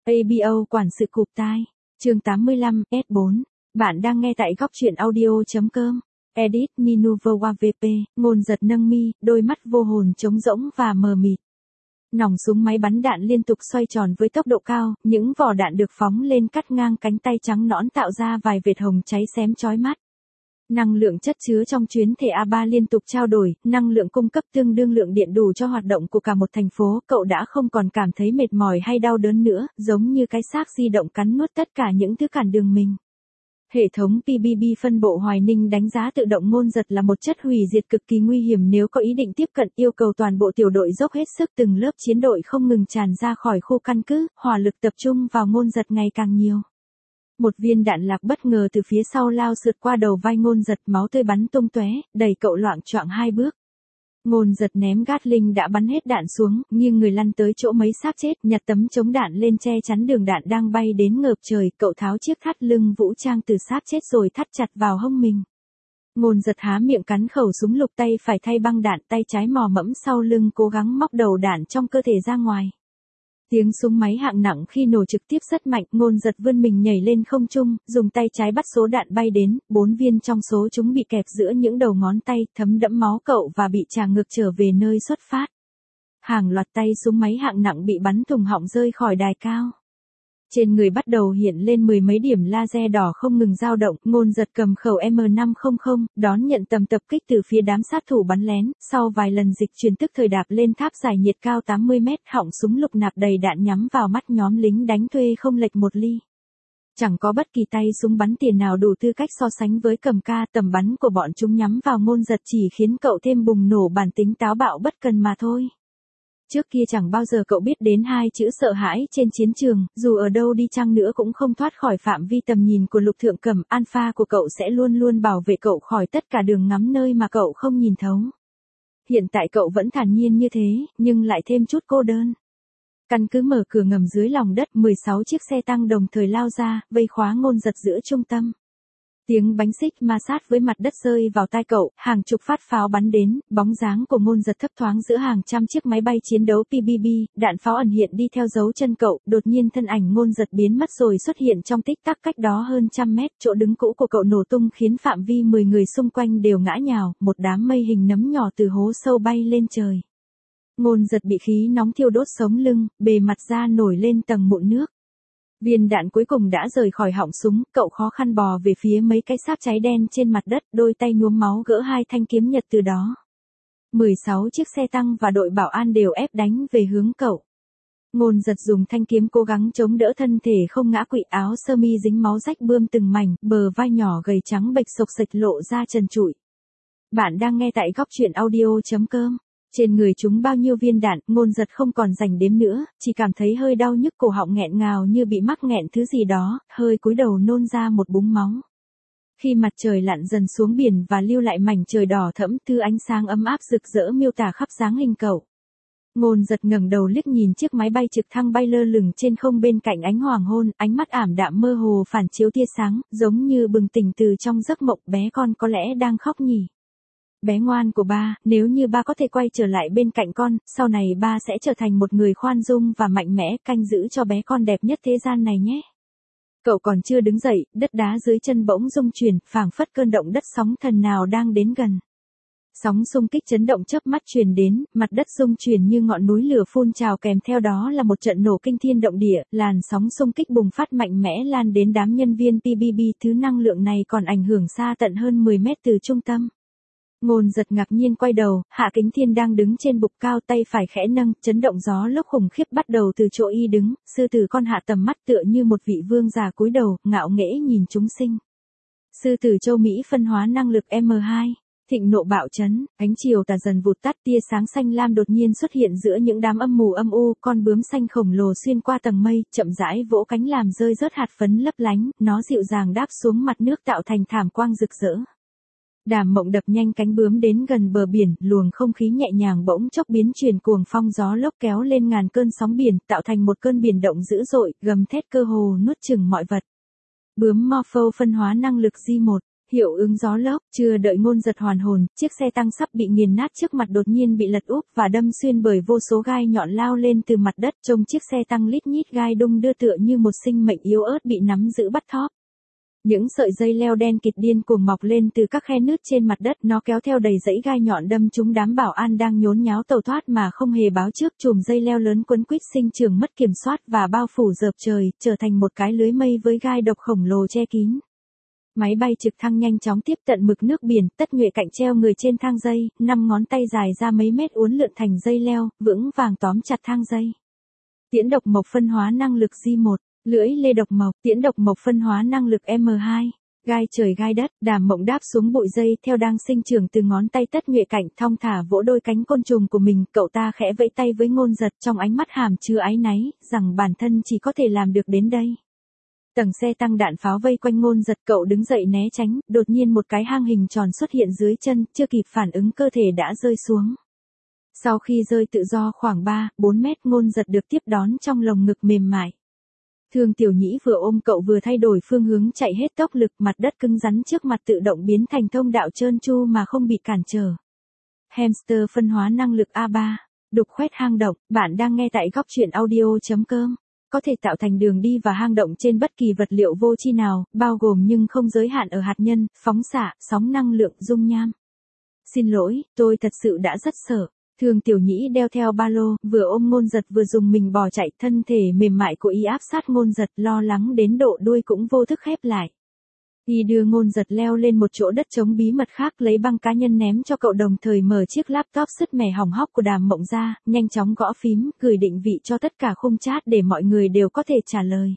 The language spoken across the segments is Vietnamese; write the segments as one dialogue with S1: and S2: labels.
S1: ABO quản sự cụp tai. Chương 85, S4. Bạn đang nghe tại góc truyện audio.com. Edit Minuvoa VP, ngôn giật nâng mi, đôi mắt vô hồn trống rỗng và mờ mịt. Nòng súng máy bắn đạn liên tục xoay tròn với tốc độ cao, những vỏ đạn được phóng lên cắt ngang cánh tay trắng nõn tạo ra vài vệt hồng cháy xém chói mắt. Năng lượng chất chứa trong chuyến thể A3 liên tục trao đổi, năng lượng cung cấp tương đương lượng điện đủ cho hoạt động của cả một thành phố. Cậu đã không còn cảm thấy mệt mỏi hay đau đớn nữa, giống như cái xác di động cắn nuốt tất cả những thứ cản đường mình. Hệ thống PBB phân bộ Hoài Ninh đánh giá tự động ngôn giật là một chất hủy diệt cực kỳ nguy hiểm nếu có ý định tiếp cận, yêu cầu toàn bộ tiểu đội dốc hết sức, từng lớp chiến đội không ngừng tràn ra khỏi khu căn cứ, hỏa lực tập trung vào ngôn giật ngày càng nhiều. Một viên đạn lạc bất ngờ từ phía sau lao sượt qua đầu vai ngôn giật, máu tươi bắn tung tóe, đẩy cậu loạng choạng hai bước. Ngôn giật ném Gatling đã bắn hết đạn xuống, nghiêng người lăn tới chỗ mấy xác chết, nhặt tấm chống đạn lên che chắn đường đạn đang bay đến ngợp trời. Cậu tháo chiếc thắt lưng vũ trang từ xác chết rồi thắt chặt vào hông mình. Ngôn giật há miệng cắn khẩu súng lục, tay phải thay băng đạn, tay trái mò mẫm sau lưng cố gắng móc đầu đạn trong cơ thể ra ngoài. Tiếng súng máy hạng nặng khi nổ trực tiếp rất mạnh, ngôn giật vươn mình nhảy lên không trung, dùng tay trái bắt số đạn bay đến, 4 viên trong số chúng bị kẹp giữa những đầu ngón tay, thấm đẫm máu cậu và bị trả ngược trở về nơi xuất phát. Hàng loạt tay súng máy hạng nặng bị bắn thủng họng rơi khỏi đài cao. Trên người bắt đầu hiện lên mười mấy điểm laser đỏ không ngừng dao động, ngôn giật cầm khẩu M500, đón nhận tầm tập kích từ phía đám sát thủ bắn lén, sau vài lần dịch chuyển tức thời đạp lên tháp giải nhiệt cao 80 mét, họng súng lục nạp đầy đạn nhắm vào mắt nhóm lính đánh thuê không lệch một ly. Chẳng có bất kỳ tay súng bắn tỉa nào đủ tư cách so sánh với cầm ca, tầm bắn của bọn chúng nhắm vào ngôn giật chỉ khiến cậu thêm bùng nổ bản tính táo bạo bất cần mà thôi. Trước kia chẳng bao giờ cậu biết đến hai chữ sợ hãi trên chiến trường, dù ở đâu đi chăng nữa cũng không thoát khỏi phạm vi tầm nhìn của Lục Thượng Cẩm. Alpha của cậu sẽ luôn luôn bảo vệ cậu khỏi tất cả đường ngắm nơi mà cậu không nhìn thấu. Hiện tại cậu vẫn thản nhiên như thế, nhưng lại thêm chút cô đơn. Căn cứ mở cửa ngầm dưới lòng đất, 16 chiếc xe tăng đồng thời lao ra, vây khóa ngôn giật giữa trung tâm. Tiếng bánh xích ma sát với mặt đất rơi vào tai cậu, hàng chục phát pháo bắn đến, bóng dáng của ngôn giật thấp thoáng giữa hàng trăm chiếc máy bay chiến đấu PBB, đạn pháo ẩn hiện đi theo dấu chân cậu, đột nhiên thân ảnh ngôn giật biến mất rồi xuất hiện trong tích tắc cách đó hơn trăm mét, chỗ đứng cũ của cậu nổ tung khiến phạm vi 10 người xung quanh đều ngã nhào, một đám mây hình nấm nhỏ từ hố sâu bay lên trời. Ngôn giật bị khí nóng thiêu đốt sống lưng, bề mặt da nổi lên tầng mụn nước. Viên đạn cuối cùng đã rời khỏi họng súng, cậu khó khăn bò về phía mấy cái xác cháy đen trên mặt đất, đôi tay nhuốm máu gỡ hai thanh kiếm nhật từ đó. 16 chiếc xe tăng và đội bảo an đều ép đánh về hướng cậu. Ngôn giật dùng thanh kiếm cố gắng chống đỡ thân thể không ngã quỵ, áo sơ mi dính máu rách bươm từng mảnh, bờ vai nhỏ gầy trắng bệch xộc xệch lộ ra trần trụi. Bạn đang nghe tại góc truyện audio.com. Trên người chúng bao nhiêu viên đạn, ngôn giật không còn rảnh đếm nữa, chỉ cảm thấy hơi đau nhức cổ họng nghẹn ngào như bị mắc nghẹn thứ gì đó, hơi cúi đầu nôn ra một búng máu. Khi mặt trời lặn dần xuống biển và lưu lại mảnh trời đỏ thẫm thứ ánh sáng ấm áp rực rỡ miêu tả khắp dáng hình cậu. Ngôn giật ngẩng đầu liếc nhìn chiếc máy bay trực thăng bay lơ lửng trên không bên cạnh ánh hoàng hôn, ánh mắt ảm đạm mơ hồ phản chiếu tia sáng, giống như bừng tỉnh từ trong giấc mộng. Bé con có lẽ đang khóc nhỉ? Bé ngoan của ba, nếu như ba có thể quay trở lại bên cạnh con, sau này ba sẽ trở thành một người khoan dung và mạnh mẽ, canh giữ cho bé con đẹp nhất thế gian này nhé. Cậu còn chưa đứng dậy, đất đá dưới chân bỗng rung chuyển, phảng phất cơn động đất sóng thần nào đang đến gần. Sóng xung kích chấn động chớp mắt truyền đến, mặt đất rung chuyển như ngọn núi lửa phun trào, kèm theo đó là một trận nổ kinh thiên động địa, làn sóng xung kích bùng phát mạnh mẽ lan đến đám nhân viên PBB, thứ năng lượng này còn ảnh hưởng xa tận hơn 10 mét từ trung tâm. Ngôn giật ngạc nhiên quay đầu, Hạ Kính Thiên đang đứng trên bục cao, tay phải khẽ nâng, chấn động gió lốc khủng khiếp bắt đầu từ chỗ y đứng, sư tử con hạ tầm mắt tựa như một vị vương già cúi đầu, ngạo nghễ nhìn chúng sinh. Sư tử châu Mỹ phân hóa năng lực M2, thịnh nộ bạo chấn, ánh chiều tà dần vụt tắt, tia sáng xanh lam đột nhiên xuất hiện giữa những đám âm mù âm u, con bướm xanh khổng lồ xuyên qua tầng mây, chậm rãi vỗ cánh làm rơi rớt hạt phấn lấp lánh, nó dịu dàng đáp xuống mặt nước tạo thành thảm quang rực rỡ. Đàm Mộng đập nhanh cánh bướm đến gần bờ biển, luồng không khí nhẹ nhàng bỗng chốc biến chuyển, cuồng phong gió lốc kéo lên ngàn cơn sóng biển, tạo thành một cơn biển động dữ dội, gầm thét cơ hồ nuốt chửng mọi vật. Bướm Morpho phân hóa năng lực G1, Hiệu ứng gió lốc, chưa đợi Ngôn Giật hoàn hồn, chiếc xe tăng sắp bị nghiền nát trước mặt đột nhiên bị lật úp và đâm xuyên bởi vô số gai nhọn lao lên từ mặt đất, trông chiếc xe tăng lít nhít gai đung đưa tựa như một sinh mệnh yếu ớt bị nắm giữ bắt thóp. Những sợi dây leo đen kịt điên cuồng mọc lên từ các khe nứt trên mặt đất, nó kéo theo đầy dãy gai nhọn đâm trúng đám bảo an đang nhốn nháo tẩu thoát mà không hề báo trước. Chùm dây leo lớn quấn quýt sinh trưởng mất kiểm soát và bao phủ rợp trời, trở thành một cái lưới mây với gai độc khổng lồ che kín. Máy bay trực thăng nhanh chóng tiếp cận mực nước biển, Tất Nhuệ Cạnh treo người trên thang dây, 5 ngón tay dài ra mấy mét uốn lượn thành dây leo, vững vàng tóm chặt thang dây. Tiễn độc mộc phân hóa năng lực J1, lưỡi lê độc mộc, tiễn độc mộc phân hóa năng lực M2, gai trời gai đất, Đàm Mộng đáp xuống bụi dây theo đang sinh trưởng từ ngón tay Tất Nhuệ Cảnh, thong thả vỗ đôi cánh côn trùng của mình, cậu ta khẽ vẫy tay với Ngôn Giật, trong ánh mắt hàm chứa áy náy, rằng bản thân chỉ có thể làm được đến đây. Tầng xe tăng đạn pháo vây quanh Ngôn Giật, cậu đứng dậy né tránh, đột nhiên một cái hang hình tròn xuất hiện dưới chân, chưa kịp phản ứng cơ thể đã rơi xuống. Sau khi rơi tự do khoảng 3-4 mét, Ngôn Giật được tiếp đón trong lồng ngực mềm mại. Thương Tiểu Nhĩ vừa ôm cậu vừa thay đổi phương hướng chạy hết tốc lực, mặt đất cứng rắn trước mặt tự động biến thành thông đạo trơn tru mà không bị cản trở. Hamster phân hóa năng lực A3, đục khoét hang động, bạn đang nghe tại góc truyện audio.com. Có thể tạo thành đường đi và hang động trên bất kỳ vật liệu vô tri nào, bao gồm nhưng không giới hạn ở hạt nhân, phóng xạ, sóng năng lượng, dung nham. Xin lỗi, tôi thật sự đã rất sợ. Thương Tiểu Nhĩ đeo theo ba lô, vừa ôm Ngôn Giật vừa dùng mình bò chạy, thân thể mềm mại của y áp sát Ngôn Giật, lo lắng đến độ đuôi cũng vô thức khép lại. Y đưa Ngôn Giật leo lên một chỗ đất trống bí mật khác, lấy băng cá nhân ném cho cậu, đồng thời mở chiếc laptop sứt mẻ hỏng hóc của Đàm Mộng ra, nhanh chóng gõ phím, gửi định vị cho tất cả khung chat để mọi người đều có thể trả lời.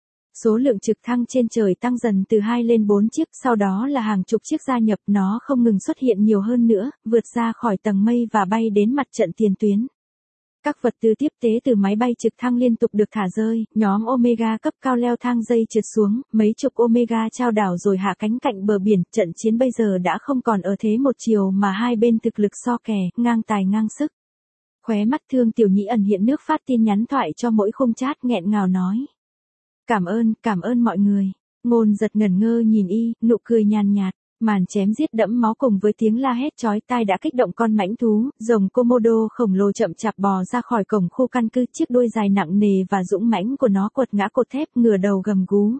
S1: Số lượng trực thăng trên trời tăng dần từ 2 lên 4 chiếc, sau đó là hàng chục chiếc gia nhập, nó không ngừng xuất hiện nhiều hơn nữa, vượt ra khỏi tầng mây và bay đến mặt trận tiền tuyến. Các vật tư tiếp tế từ máy bay trực thăng liên tục được thả rơi, nhóm Omega cấp cao leo thang dây trượt xuống, mấy chục Omega trao đảo rồi hạ cánh cạnh bờ biển, trận chiến bây giờ đã không còn ở thế một chiều mà hai bên thực lực so kè, ngang tài ngang sức. Khóe mắt Thương Tiểu Nhĩ ẩn hiện nước, phát tin nhắn thoại cho mỗi khung chat, nghẹn ngào nói. Cảm ơn mọi người. Ngôn Giật ngẩn ngơ nhìn y, nụ cười nhàn nhạt. Màn chém giết đẫm máu cùng với tiếng la hét chói tai đã kích động con mãnh thú, rồng Komodo khổng lồ chậm chạp bò ra khỏi cổng khu căn cứ, chiếc đuôi dài nặng nề và dũng mãnh của nó quật ngã cột thép, ngửa đầu gầm gú.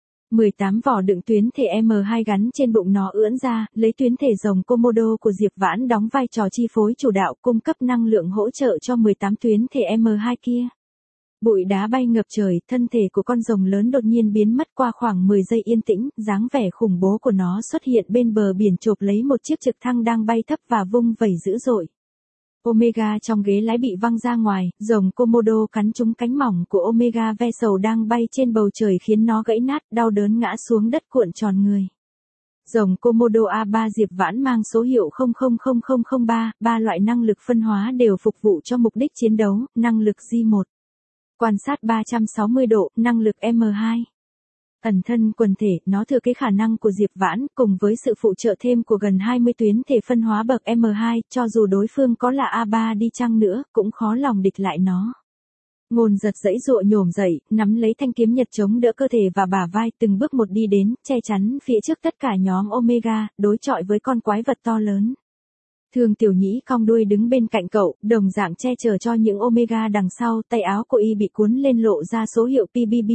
S1: 18 vỏ đựng tuyến thể M2 gắn trên bụng nó ưỡn ra, lấy tuyến thể rồng Komodo của Diệp Vãn đóng vai trò chi phối chủ đạo, cung cấp năng lượng hỗ trợ cho 18 tuyến thể M2 kia. Bụi đá bay ngập trời, thân thể của con rồng lớn đột nhiên biến mất, qua khoảng 10 giây yên tĩnh, dáng vẻ khủng bố của nó xuất hiện bên bờ biển chộp lấy một chiếc trực thăng đang bay thấp và vung vẩy dữ dội. Omega trong ghế lái bị văng ra ngoài, rồng Komodo cắn trúng cánh mỏng của Omega Vessel đang bay trên bầu trời khiến nó gãy nát, đau đớn ngã xuống đất cuộn tròn người. Rồng Komodo A3 Diệp Vãn mang số hiệu 000003, 3 loại năng lực phân hóa đều phục vụ cho mục đích chiến đấu, năng lực J1. Quan sát 360 độ, năng lực M2. Ẩn thân quần thể, nó thừa kế khả năng của Diệp Vãn, cùng với sự phụ trợ thêm của gần 20 tuyến thể phân hóa bậc M2, cho dù đối phương có là A3 đi chăng nữa, cũng khó lòng địch lại nó. Ngôn Giật giãy giụa nhổm dậy, nắm lấy thanh kiếm nhật chống đỡ cơ thể và bả vai, từng bước một đi đến, che chắn phía trước tất cả nhóm Omega, đối chọi với con quái vật to lớn. Thương Tiểu Nhĩ cong đuôi đứng bên cạnh cậu, đồng dạng che chở cho những Omega đằng sau, tay áo của y bị cuốn lên lộ ra số hiệu PBB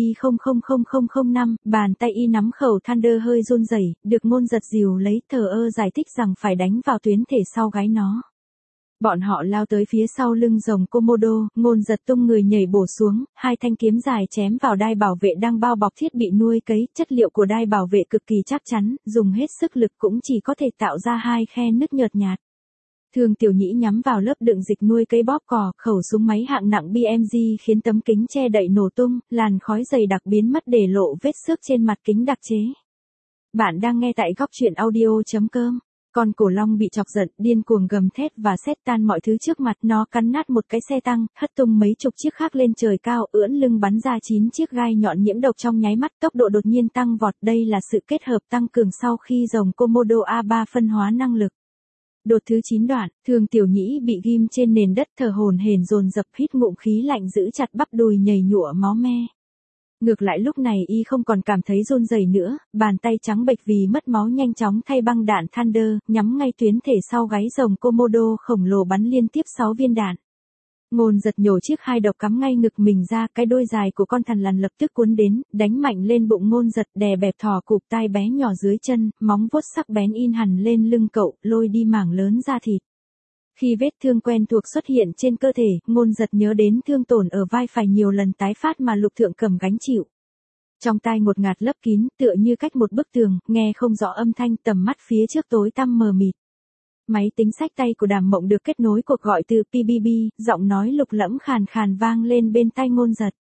S1: 000005, bàn tay y nắm khẩu Thunder hơi run rẩy, được Ngôn Giật dìu lấy, thờ ơ giải thích rằng phải đánh vào tuyến thể sau gáy nó. Bọn họ lao tới phía sau lưng rồng Komodo, Ngôn Giật tung người nhảy bổ xuống, hai thanh kiếm dài chém vào đai bảo vệ đang bao bọc thiết bị nuôi cấy, chất liệu của đai bảo vệ cực kỳ chắc chắn, dùng hết sức lực cũng chỉ có thể tạo ra hai khe nứt nhợt nhạt. Thương Tiểu Nhĩ nhắm vào lớp đựng dịch nuôi cấy bóp cò, khẩu súng máy hạng nặng BMG khiến tấm kính che đậy nổ tung, làn khói dày đặc biến mất để lộ vết xước trên mặt kính đặc chế. Bạn đang nghe tại góc truyện audio.com. Con cổ long bị chọc giận, điên cuồng gầm thét và xét tan mọi thứ trước mặt, nó cắn nát một cái xe tăng, hất tung mấy chục chiếc khác lên trời cao, ưỡn lưng bắn ra 9 chiếc gai nhọn nhiễm độc trong nháy mắt, tốc độ đột nhiên tăng vọt, đây là sự kết hợp tăng cường sau khi rồng Komodo A3 phân hóa năng lực. Đột thứ 9 đoạn, Thương Tiểu Nhĩ bị ghim trên nền đất, thở hổn hển dồn dập, hít ngụm khí lạnh, giữ chặt bắp đùi nhầy nhụa máu me. Ngược lại lúc này y không còn cảm thấy run rẩy nữa, bàn tay trắng bệch vì mất máu nhanh chóng thay băng đạn Thunder, nhắm ngay tuyến thể sau gáy rồng Komodo khổng lồ bắn liên tiếp 6 viên đạn. Ngôn giật nhổ chiếc hai độc cắm ngay ngực mình ra, cái đuôi dài của con thằn lằn lập tức cuốn đến, đánh mạnh lên bụng ngôn giật, đè bẹp thỏ cụp tai bé nhỏ dưới chân, móng vuốt sắc bén in hẳn lên lưng cậu, lôi đi mảng lớn da thịt. Khi vết thương quen thuộc xuất hiện trên cơ thể, ngôn giật nhớ đến thương tổn ở vai phải nhiều lần tái phát mà Lục Thượng Cẩm gánh chịu. Trong tai ngột ngạt lấp kín, tựa như cách một bức tường, nghe không rõ âm thanh, tầm mắt phía trước tối tăm mờ mịt. Máy tính xách tay của Đàm Mộng được kết nối cuộc gọi từ PBB, giọng nói lục lẫm khàn khàn vang lên bên tai ngôn giật.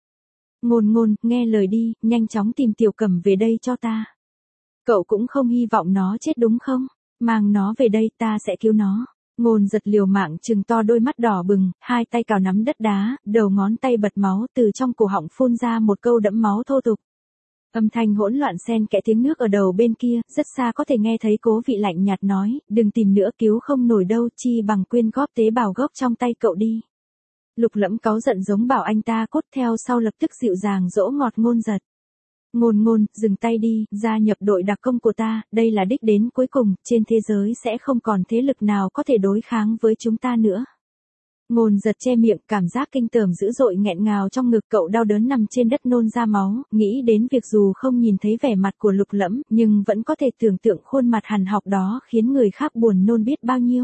S1: Ngôn, nghe lời đi, nhanh chóng tìm Tiểu Cẩm về đây cho ta. Cậu cũng không hy vọng nó chết đúng không? Mang nó về đây, ta sẽ cứu nó. Ngôn giật liều mạng trừng to đôi mắt đỏ bừng, hai tay cào nắm đất đá, đầu ngón tay bật máu, từ trong cổ họng phun ra một câu đẫm máu thô tục. Âm thanh hỗn loạn xen kẽ tiếng nước ở đầu bên kia, rất xa có thể nghe thấy Cố Vị lạnh nhạt nói, đừng tìm nữa, cứu không nổi đâu, chi bằng quyên góp tế bào gốc trong tay cậu đi. Lục Lẫm cáu giận giống bảo anh ta cốt theo sau lập tức dịu dàng dỗ ngọt ngôn giật. Ngôn, dừng tay đi, gia nhập đội đặc công của ta, đây là đích đến cuối cùng, trên thế giới sẽ không còn thế lực nào có thể đối kháng với chúng ta nữa. Ngôn giật che miệng, cảm giác kinh tởm dữ dội nghẹn ngào trong ngực, cậu đau đớn nằm trên đất nôn ra máu, nghĩ đến việc dù không nhìn thấy vẻ mặt của Lục Lẫm, nhưng vẫn có thể tưởng tượng khuôn mặt hằn học đó khiến người khác buồn nôn biết bao nhiêu.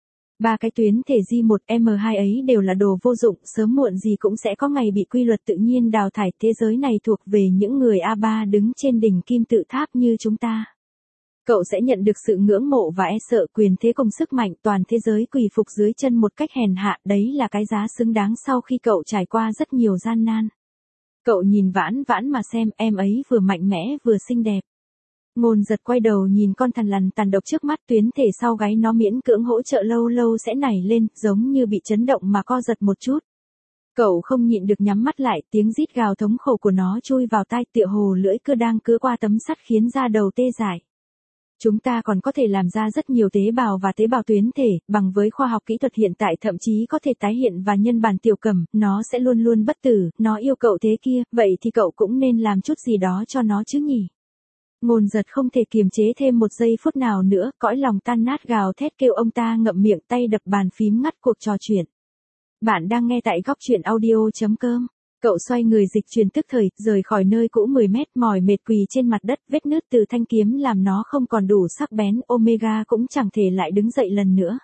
S1: Ba cái tuyến thể J1M2 ấy đều là đồ vô dụng, sớm muộn gì cũng sẽ có ngày bị quy luật tự nhiên đào thải, thế giới này thuộc về những người A3 đứng trên đỉnh kim tự tháp như chúng ta. Cậu sẽ nhận được sự ngưỡng mộ và e sợ, quyền thế cùng sức mạnh, toàn thế giới quỳ phục dưới chân một cách hèn hạ, đấy là cái giá xứng đáng sau khi cậu trải qua rất nhiều gian nan. Cậu nhìn Vãn Vãn mà xem, em ấy vừa mạnh mẽ vừa xinh đẹp. Ngôn giật quay đầu nhìn con thằn lằn tàn độc trước mắt, tuyến thể sau gáy nó miễn cưỡng hỗ trợ lâu lâu sẽ nảy lên, giống như bị chấn động mà co giật một chút. Cậu không nhịn được nhắm mắt lại, tiếng rít gào thống khổ của nó chui vào tai, tựa hồ lưỡi cưa đang cứa qua tấm sắt khiến da đầu tê dại. Chúng ta còn có thể làm ra rất nhiều tế bào và tế bào tuyến thể, bằng với khoa học kỹ thuật hiện tại thậm chí có thể tái hiện và nhân bản Tiểu Cẩm, nó sẽ luôn luôn bất tử, nó yêu cậu thế kia, vậy thì cậu cũng nên làm chút gì đó cho nó chứ nhỉ. Ngôn giật không thể kiềm chế thêm một giây phút nào nữa, cõi lòng tan nát gào thét kêu ông ta ngậm miệng, tay đập bàn phím ngắt cuộc trò chuyện. Bạn đang nghe tại góc truyện audio.com. Cậu xoay người dịch chuyển tức thời, rời khỏi nơi cũ 10 mét, mỏi mệt quỳ trên mặt đất, vết nứt từ thanh kiếm làm nó không còn đủ sắc bén, Omega cũng chẳng thể lại đứng dậy lần nữa.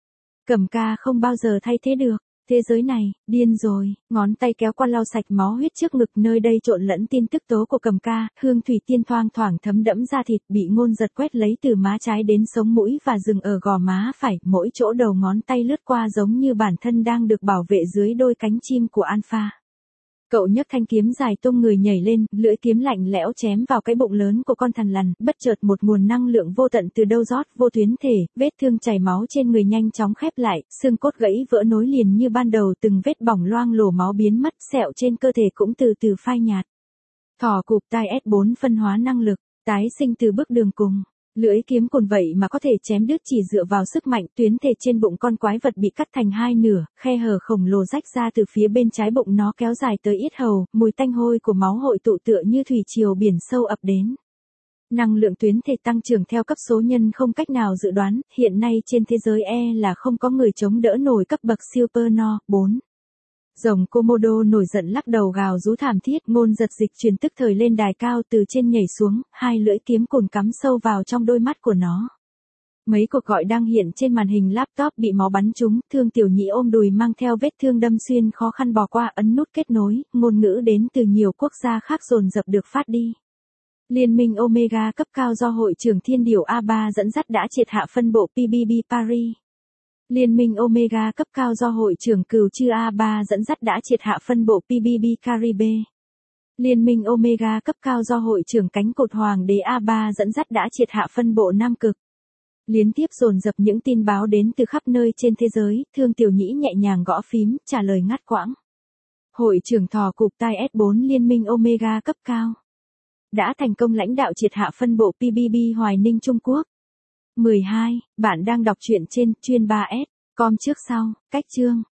S1: Cẩm ca không bao giờ thay thế được. Thế giới này, điên rồi, ngón tay kéo qua lau sạch máu huyết trước ngực, nơi đây trộn lẫn tin tức tố của Cẩm ca, hương thủy tiên thoang thoảng thấm đẫm da thịt, bị ngôn giật quét lấy từ má trái đến sống mũi và dừng ở gò má phải, mỗi chỗ đầu ngón tay lướt qua giống như bản thân đang được bảo vệ dưới đôi cánh chim của Alpha. Cậu nhấc thanh kiếm dài tung người nhảy lên, lưỡi kiếm lạnh lẽo chém vào cái bụng lớn của con thằn lằn, bất chợt một nguồn năng lượng vô tận từ đâu rót vô tuyến thể, vết thương chảy máu trên người nhanh chóng khép lại, xương cốt gãy vỡ nối liền như ban đầu, từng vết bỏng loang lổ máu biến mất, sẹo trên cơ thể cũng từ từ phai nhạt. Thỏ cụp tai S4 phân hóa năng lực, tái sinh từ bước đường cùng. Lưỡi kiếm cồn vậy mà có thể chém đứt chỉ dựa vào sức mạnh, tuyến thể trên bụng con quái vật bị cắt thành hai nửa, khe hở khổng lồ rách ra từ phía bên trái bụng nó kéo dài tới yết hầu, mùi tanh hôi của máu hội tụ tựa như thủy triều biển sâu ập đến. Năng lượng tuyến thể tăng trưởng theo cấp số nhân không cách nào dự đoán, hiện nay trên thế giới là không có người chống đỡ nổi cấp bậc Superno 4. Rồng Komodo nổi giận lắc đầu gào rú thảm thiết, ngôn giật dịch chuyển tức thời lên đài cao từ trên nhảy xuống, hai lưỡi kiếm cồn cắm sâu vào trong đôi mắt của nó. Mấy cuộc gọi đang hiện trên màn hình laptop bị máu bắn trúng, Thương Tiểu Nhĩ ôm đùi mang theo vết thương đâm xuyên khó khăn bò qua ấn nút kết nối, ngôn ngữ đến từ nhiều quốc gia khác dồn dập được phát đi. Liên minh Omega cấp cao do Hội trưởng Thiên Điểu A3 dẫn dắt đã triệt hạ phân bộ PBB Paris. Liên minh Omega cấp cao do Hội trưởng Cừu Chư A3 dẫn dắt đã triệt hạ phân bộ PBB Caribe. Liên minh Omega cấp cao do Hội trưởng Cánh Cột Hoàng đế A3 dẫn dắt đã triệt hạ phân bộ Nam Cực. Liên tiếp dồn dập những tin báo đến từ khắp nơi trên thế giới, Thương Tiểu Nhĩ nhẹ nhàng gõ phím, trả lời ngắt quãng. Hội trưởng Thỏ cụp tai S4 Liên minh Omega cấp cao đã thành công lãnh đạo triệt hạ phân bộ PBB Hoài Ninh Trung Quốc. 12. Bạn đang đọc truyện trên chuyên 3S. Com trước sau, cách chương.